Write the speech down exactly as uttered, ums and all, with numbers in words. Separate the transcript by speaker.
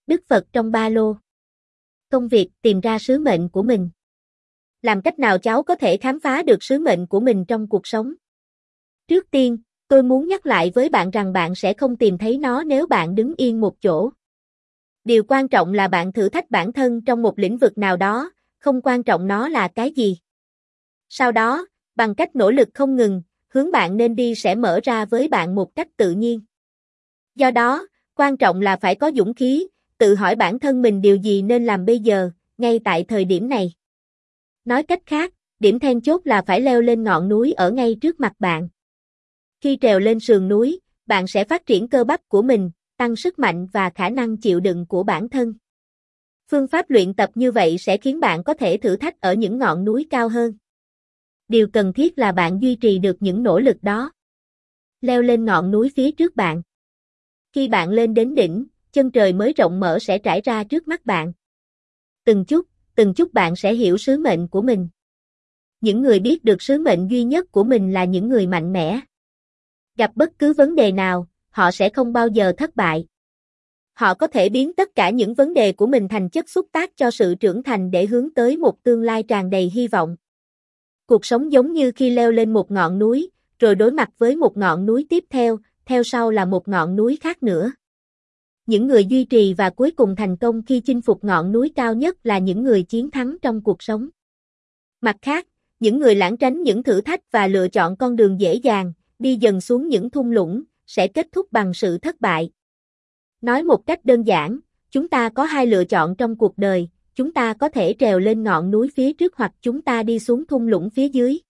Speaker 1: Đức Phật trong ba lô. Công việc tìm ra sứ mệnh của mình. Làm cách nào cháu có thể khám phá được sứ mệnh của mình trong cuộc sống? Trước tiên, tôi muốn nhắc lại với bạn rằng bạn sẽ không tìm thấy nó nếu bạn đứng yên một chỗ. Điều quan trọng là bạn thử thách bản thân trong một lĩnh vực nào đó, không quan trọng nó là cái gì. Sau đó, bằng cách nỗ lực không ngừng, hướng bạn nên đi sẽ mở ra với bạn một cách tự nhiên. Do đó, quan trọng là phải có dũng khí, tự hỏi bản thân mình điều gì nên làm bây giờ, ngay tại thời điểm này. Nói cách khác, điểm then chốt là phải leo lên ngọn núi ở ngay trước mặt bạn. Khi trèo lên sườn núi, bạn sẽ phát triển cơ bắp của mình, tăng sức mạnh và khả năng chịu đựng của bản thân. Phương pháp luyện tập như vậy sẽ khiến bạn có thể thử thách ở những ngọn núi cao hơn. Điều cần thiết là bạn duy trì được những nỗ lực đó. Leo lên ngọn núi phía trước bạn. Khi bạn lên đến đỉnh, chân trời mới rộng mở sẽ trải ra trước mắt bạn. Từng chút, từng chút bạn sẽ hiểu sứ mệnh của mình. Những người biết được sứ mệnh duy nhất của mình là những người mạnh mẽ. Gặp bất cứ vấn đề nào, họ sẽ không bao giờ thất bại. Họ có thể biến tất cả những vấn đề của mình thành chất xúc tác cho sự trưởng thành để hướng tới một tương lai tràn đầy hy vọng. Cuộc sống giống như khi leo lên một ngọn núi, rồi đối mặt với một ngọn núi tiếp theo, theo sau là một ngọn núi khác nữa. Những người duy trì và cuối cùng thành công khi chinh phục ngọn núi cao nhất là những người chiến thắng trong cuộc sống. Mặt khác, những người lảng tránh những thử thách và lựa chọn con đường dễ dàng, đi dần xuống những thung lũng, sẽ kết thúc bằng sự thất bại. Nói một cách đơn giản, chúng ta có hai lựa chọn trong cuộc đời, chúng ta có thể trèo lên ngọn núi phía trước hoặc chúng ta đi xuống thung lũng phía dưới.